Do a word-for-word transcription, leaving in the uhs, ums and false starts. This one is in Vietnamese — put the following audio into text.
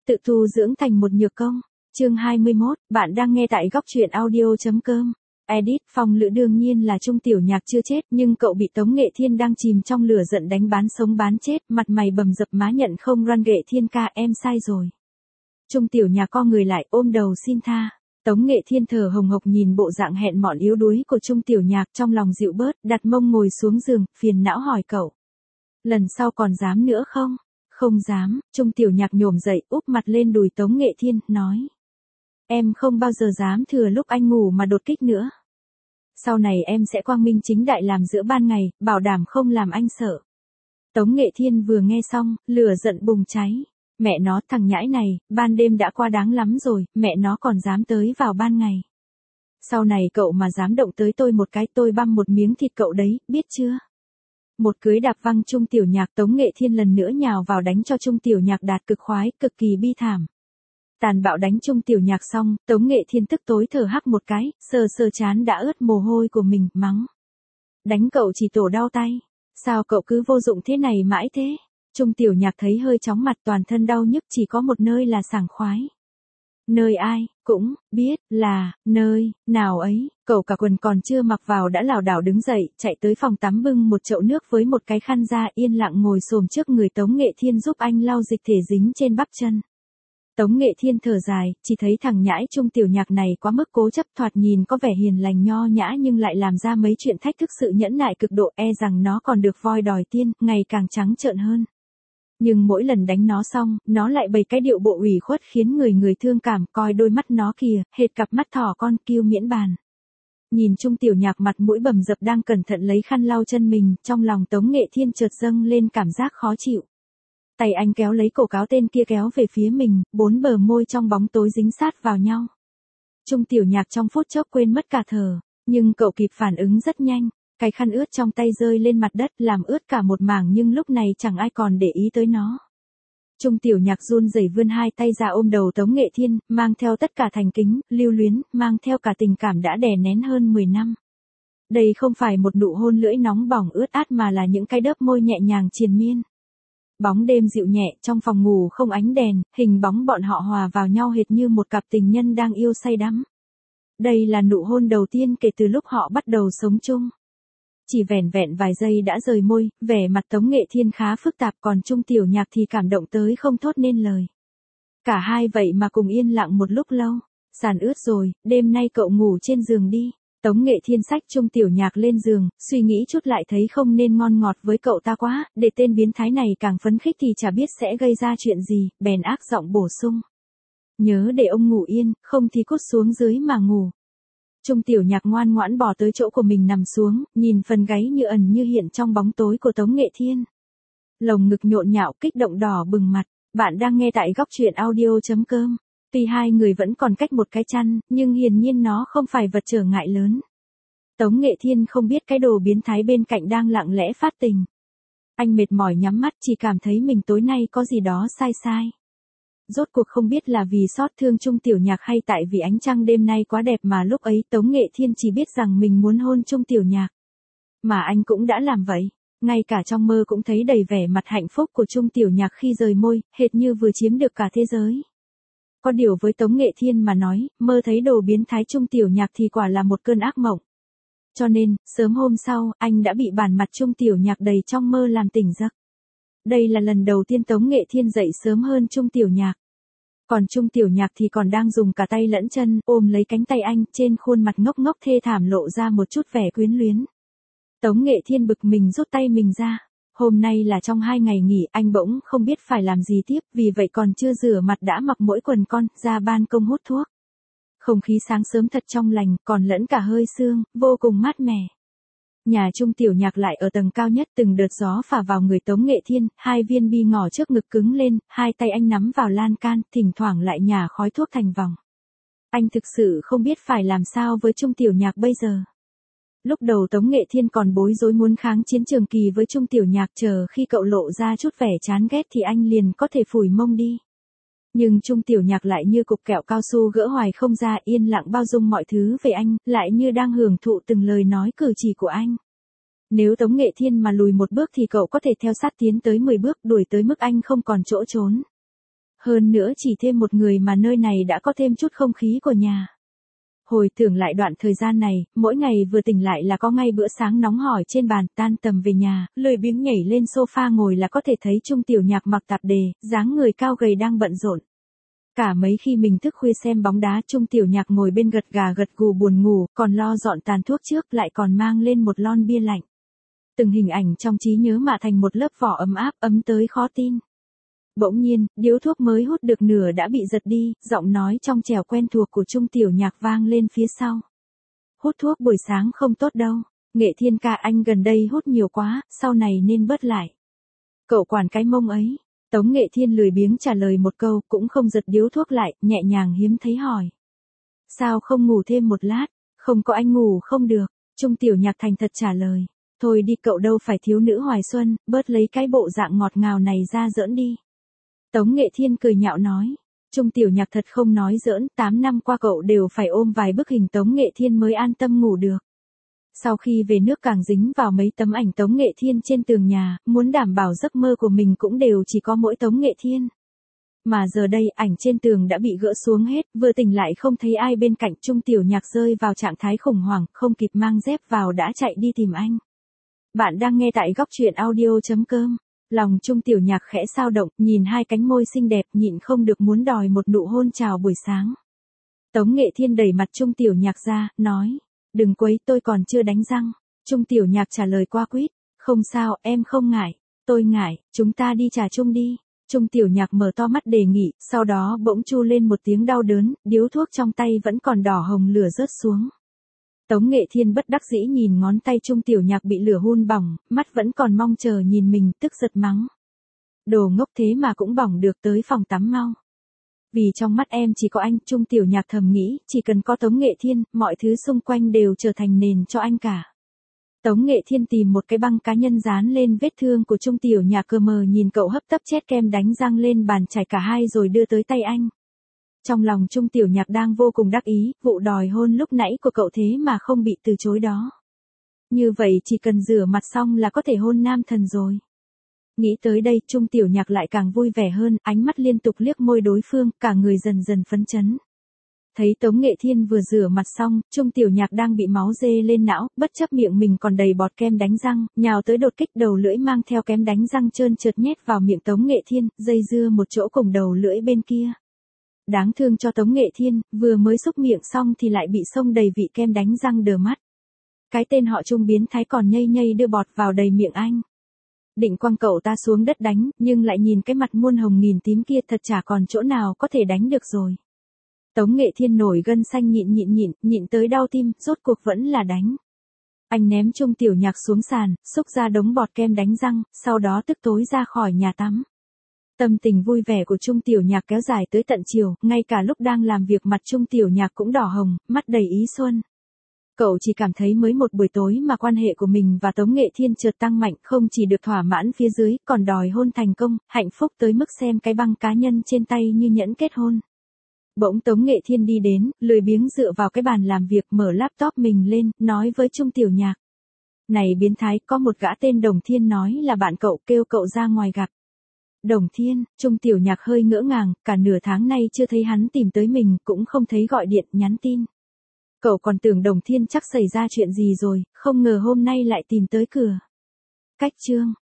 Tự tu dưỡng thành một nhược công. Chương hai mươi mốt, bạn đang nghe tại góc truyện audio.com. Edit, Phong Lữ đương nhiên là Trung Tiểu Nhạc chưa chết, nhưng cậu bị Tống Nghệ Thiên đang chìm trong lửa giận đánh bán sống bán chết, mặt mày bầm dập má nhận không. Run Nghệ Thiên ca, em sai rồi. Trung Tiểu Nhạc co người lại ôm đầu xin tha. Tống Nghệ Thiên thở hồng hộc nhìn bộ dạng hẹn mọn yếu đuối của Trung Tiểu Nhạc, trong lòng dịu bớt, đặt mông ngồi xuống giường, phiền não hỏi cậu. Lần sau còn dám nữa không? Không dám. Trung Tiểu Nhạc nhổm dậy, úp mặt lên đùi Tống Nghệ Thiên, nói. Em không bao giờ dám thừa lúc anh ngủ mà đột kích nữa. Sau này em sẽ quang minh chính đại làm giữa ban ngày, bảo đảm không làm anh sợ. Tống Nghệ Thiên vừa nghe xong, lửa giận bùng cháy. Mẹ nó, thằng nhãi này, ban đêm đã qua đáng lắm rồi, mẹ nó còn dám tới vào ban ngày. Sau này cậu mà dám động tới tôi một cái, tôi băm một miếng thịt cậu đấy, biết chưa? Một cưới đạp văng Trung Tiểu Nhạc. Tống Nghệ Thiên lần nữa nhào vào đánh cho Trung Tiểu Nhạc đạt cực khoái, cực kỳ bi thảm. Tàn bạo đánh Trung Tiểu Nhạc xong, Tống Nghệ Thiên tức tối thở hắc một cái, sờ sờ trán đã ướt mồ hôi của mình, mắng. Đánh cậu chỉ tổ đau tay. Sao cậu cứ vô dụng thế này mãi thế? Trung Tiểu Nhạc thấy hơi chóng mặt, toàn thân đau nhức, chỉ có một nơi là sảng khoái. Nơi ai? Cũng biết là nơi nào ấy. Cậu cả quần còn chưa mặc vào đã lảo đảo đứng dậy, chạy tới phòng tắm bưng một chậu nước với một cái khăn ra, yên lặng ngồi xổm trước người Tống Nghệ Thiên giúp anh lau dịch thể dính trên bắp chân. Tống Nghệ Thiên thở dài, chỉ thấy thằng nhãi Trung Tiểu Nhạc này quá mức cố chấp, thoạt nhìn có vẻ hiền lành nho nhã nhưng lại làm ra mấy chuyện thách thức sự nhẫn nại cực độ, e rằng nó còn được voi đòi tiên, ngày càng trắng trợn hơn. Nhưng mỗi lần đánh nó xong, nó lại bày cái điệu bộ ủy khuất khiến người người thương cảm, coi đôi mắt nó kìa, hệt cặp mắt thỏ con kiêu miễn bàn. Nhìn Trung Tiểu Nhạc mặt mũi bầm dập đang cẩn thận lấy khăn lau chân mình, trong lòng Tống Nghệ Thiên chợt dâng lên cảm giác khó chịu. Tay anh kéo lấy cổ cáo tên kia kéo về phía mình, bốn bờ môi trong bóng tối dính sát vào nhau. Trung Tiểu Nhạc trong phút chốc quên mất cả thở, nhưng cậu kịp phản ứng rất nhanh. Cái khăn ướt trong tay rơi lên mặt đất làm ướt cả một mảng, nhưng lúc này chẳng ai còn để ý tới nó. Trung Tiểu Nhạc run rẩy vươn hai tay ra ôm đầu Tống Nghệ Thiên, mang theo tất cả thành kính, lưu luyến, mang theo cả tình cảm đã đè nén hơn mười năm. Đây không phải một nụ hôn lưỡi nóng bỏng ướt át mà là những cái đớp môi nhẹ nhàng triền miên. Bóng đêm dịu nhẹ, trong phòng ngủ không ánh đèn, hình bóng bọn họ hòa vào nhau hệt như một cặp tình nhân đang yêu say đắm. Đây là nụ hôn đầu tiên kể từ lúc họ bắt đầu sống chung. Chỉ vẻn vẹn vài giây đã rời môi, vẻ mặt Tống Nghệ Thiên khá phức tạp, còn Trung Tiểu Nhạc thì cảm động tới không thốt nên lời. Cả hai vậy mà cùng yên lặng một lúc lâu. Sàn ướt rồi, đêm nay cậu ngủ trên giường đi. Tống Nghệ Thiên xách Trung Tiểu Nhạc lên giường, suy nghĩ chút lại thấy không nên ngon ngọt với cậu ta quá, để tên biến thái này càng phấn khích thì chả biết sẽ gây ra chuyện gì, bèn ác giọng bổ sung. Nhớ để ông ngủ yên, không thì cút xuống dưới mà ngủ. Trung Tiểu Nhạc ngoan ngoãn bỏ tới chỗ của mình nằm xuống, nhìn phần gáy như ẩn như hiện trong bóng tối của Tống Nghệ Thiên. Lồng ngực nhộn nhạo, kích động đỏ bừng mặt. Bạn đang nghe tại góc truyện audio.com. Tuy hai người vẫn còn cách một cái chăn, nhưng hiển nhiên nó không phải vật trở ngại lớn. Tống Nghệ Thiên không biết cái đồ biến thái bên cạnh đang lặng lẽ phát tình. Anh mệt mỏi nhắm mắt, chỉ cảm thấy mình tối nay có gì đó sai sai. Rốt cuộc không biết là vì xót thương Trung Tiểu Nhạc hay tại vì ánh trăng đêm nay quá đẹp mà lúc ấy Tống Nghệ Thiên chỉ biết rằng mình muốn hôn Trung Tiểu Nhạc. Mà anh cũng đã làm vậy. Ngay cả trong mơ cũng thấy đầy vẻ mặt hạnh phúc của Trung Tiểu Nhạc khi rời môi, hệt như vừa chiếm được cả thế giới. Có điều với Tống Nghệ Thiên mà nói, mơ thấy đồ biến thái Trung Tiểu Nhạc thì quả là một cơn ác mộng. Cho nên, sớm hôm sau, anh đã bị bản mặt Trung Tiểu Nhạc đầy trong mơ làm tỉnh giấc. Đây là lần đầu tiên Tống Nghệ Thiên dậy sớm hơn Trung Tiểu Nhạc. Còn Trung Tiểu Nhạc thì còn đang dùng cả tay lẫn chân, ôm lấy cánh tay anh, trên khuôn mặt ngốc ngốc thê thảm lộ ra một chút vẻ quyến luyến. Tống Nghệ Thiên bực mình rút tay mình ra. Hôm nay là trong hai ngày nghỉ, anh bỗng không biết phải làm gì tiếp, vì vậy còn chưa rửa mặt đã mặc mỗi quần con, ra ban công hút thuốc. Không khí sáng sớm thật trong lành, còn lẫn cả hơi sương, vô cùng mát mẻ. Nhà Trung Tiểu Nhạc lại ở tầng cao nhất, từng đợt gió phả vào người Tống Nghệ Thiên, hai viên bi ngỏ trước ngực cứng lên, hai tay anh nắm vào lan can, thỉnh thoảng lại nhả khói thuốc thành vòng. Anh thực sự không biết phải làm sao với Trung Tiểu Nhạc bây giờ. Lúc đầu Tống Nghệ Thiên còn bối rối muốn kháng chiến trường kỳ với Trung Tiểu Nhạc, chờ khi cậu lộ ra chút vẻ chán ghét thì anh liền có thể phủi mông đi. Nhưng Trung Tiểu Nhạc lại như cục kẹo cao su gỡ hoài không ra, yên lặng bao dung mọi thứ về anh, lại như đang hưởng thụ từng lời nói cử chỉ của anh. Nếu Tống Nghệ Thiên mà lùi một bước thì cậu có thể theo sát tiến tới mười bước, đuổi tới mức anh không còn chỗ trốn. Hơn nữa chỉ thêm một người mà nơi này đã có thêm chút không khí của nhà. Hồi tưởng lại đoạn thời gian này, mỗi ngày vừa tỉnh lại là có ngay bữa sáng nóng hổi trên bàn, tan tầm về nhà, lười biếng nhảy lên sofa ngồi là có thể thấy Trung Tiểu Nhạc mặc tạp dề, dáng người cao gầy đang bận rộn. Cả mấy khi mình thức khuya xem bóng đá, Trung Tiểu Nhạc ngồi bên gật gà gật gù buồn ngủ, còn lo dọn tàn thuốc trước, lại còn mang lên một lon bia lạnh. Từng hình ảnh trong trí nhớ mạ thành một lớp vỏ ấm áp, ấm tới khó tin. Bỗng nhiên, điếu thuốc mới hút được nửa đã bị giật đi, giọng nói trong trẻo quen thuộc của Trung Tiểu Nhạc vang lên phía sau. Hút thuốc buổi sáng không tốt đâu, Nghệ Thiên ca anh gần đây hút nhiều quá, sau này nên bớt lại. Cậu quản cái mông ấy. Tống Nghệ Thiên lười biếng trả lời một câu, cũng không giật điếu thuốc lại, nhẹ nhàng hiếm thấy hỏi. Sao không ngủ thêm một lát, không có anh ngủ không được, Trung Tiểu Nhạc thành thật trả lời. Thôi đi cậu đâu phải thiếu nữ hoài xuân, bớt lấy cái bộ dạng ngọt ngào này ra giỡn đi. Tống Nghệ Thiên cười nhạo nói. Trung Tiểu Nhạc thật không nói giỡn, tám năm qua cậu đều phải ôm vài bức hình Tống Nghệ Thiên mới an tâm ngủ được. Sau khi về nước càng dính vào mấy tấm ảnh Tống Nghệ Thiên trên tường nhà, muốn đảm bảo giấc mơ của mình cũng đều chỉ có mỗi Tống Nghệ Thiên. Mà giờ đây ảnh trên tường đã bị gỡ xuống hết, vừa tỉnh lại không thấy ai bên cạnh, Trung Tiểu Nhạc rơi vào trạng thái khủng hoảng, không kịp mang dép vào đã chạy đi tìm anh. Bạn đang nghe tại góc truyện audio chấm com. Lòng Trung Tiểu Nhạc khẽ xao động, nhìn hai cánh môi xinh đẹp nhịn không được muốn đòi một nụ hôn chào buổi sáng. Tống Nghệ Thiên đẩy mặt Trung Tiểu Nhạc ra, nói. Đừng quấy, tôi còn chưa đánh răng. Trung Tiểu Nhạc trả lời qua quýt. Không sao, em không ngại. Tôi ngại, chúng ta đi trà chung đi. Trung Tiểu Nhạc mở to mắt đề nghị, sau đó bỗng chu lên một tiếng đau đớn, điếu thuốc trong tay vẫn còn đỏ hồng lửa rớt xuống. Tống Nghệ Thiên bất đắc dĩ nhìn ngón tay Trung Tiểu Nhạc bị lửa hun bỏng, mắt vẫn còn mong chờ nhìn mình, tức giật mắng. Đồ ngốc thế mà cũng bỏng được, tới phòng tắm mau. Vì trong mắt em chỉ có anh, Trung Tiểu Nhạc thầm nghĩ, chỉ cần có Tống Nghệ Thiên, mọi thứ xung quanh đều trở thành nền cho anh cả. Tống Nghệ Thiên tìm một cái băng cá nhân dán lên vết thương của Trung Tiểu Nhạc, cờ mờ nhìn cậu hấp tấp chét kem đánh răng lên bàn chải cả hai rồi đưa tới tay anh. Trong lòng Trung Tiểu Nhạc đang vô cùng đắc ý, vụ đòi hôn lúc nãy của cậu thế mà không bị từ chối đó. Như vậy chỉ cần rửa mặt xong là có thể hôn nam thần rồi. Nghĩ tới đây, Trung Tiểu Nhạc lại càng vui vẻ hơn, ánh mắt liên tục liếc môi đối phương, cả người dần dần phấn chấn. Thấy Tống Nghệ Thiên vừa rửa mặt xong, Trung Tiểu Nhạc đang bị máu dê lên não, bất chấp miệng mình còn đầy bọt kem đánh răng, nhào tới đột kích đầu lưỡi mang theo kem đánh răng trơn trượt nhét vào miệng Tống Nghệ Thiên, dây dưa một chỗ cùng đầu lưỡi bên kia. Đáng thương cho Tống Nghệ Thiên, vừa mới xúc miệng xong thì lại bị xông đầy vị kem đánh răng đờ mắt. Cái tên họ Trung biến thái còn nhây nhây đưa bọt vào đầy miệng anh. Định quăng cậu ta xuống đất đánh, nhưng lại nhìn cái mặt muôn hồng nghìn tím kia thật chả còn chỗ nào có thể đánh được rồi. Tống Nghệ Thiên nổi gân xanh nhịn nhịn nhịn, nhịn tới đau tim, rốt cuộc vẫn là đánh. Anh ném Trung Tiểu Nhạc xuống sàn, xúc ra đống bọt kem đánh răng, sau đó tức tối ra khỏi nhà tắm. Tâm tình vui vẻ của Trung Tiểu Nhạc kéo dài tới tận chiều, ngay cả lúc đang làm việc mặt Trung Tiểu Nhạc cũng đỏ hồng, mắt đầy ý xuân. Cậu chỉ cảm thấy mới một buổi tối mà quan hệ của mình và Tống Nghệ Thiên chợt tăng mạnh, không chỉ được thỏa mãn phía dưới, còn đòi hôn thành công, hạnh phúc tới mức xem cái băng cá nhân trên tay như nhẫn kết hôn. Bỗng Tống Nghệ Thiên đi đến, lười biếng dựa vào cái bàn làm việc, mở laptop mình lên, nói với Trung Tiểu Nhạc. Này biến thái, có một gã tên Đồng Thiên nói là bạn cậu, kêu cậu ra ngoài gặp. Đồng Thiên, Trung Tiểu Nhạc hơi ngỡ ngàng, cả nửa tháng nay chưa thấy hắn tìm tới mình, cũng không thấy gọi điện, nhắn tin. Cậu còn tưởng Đồng Thiên chắc xảy ra chuyện gì rồi, không ngờ hôm nay lại tìm tới cửa. Cách chương.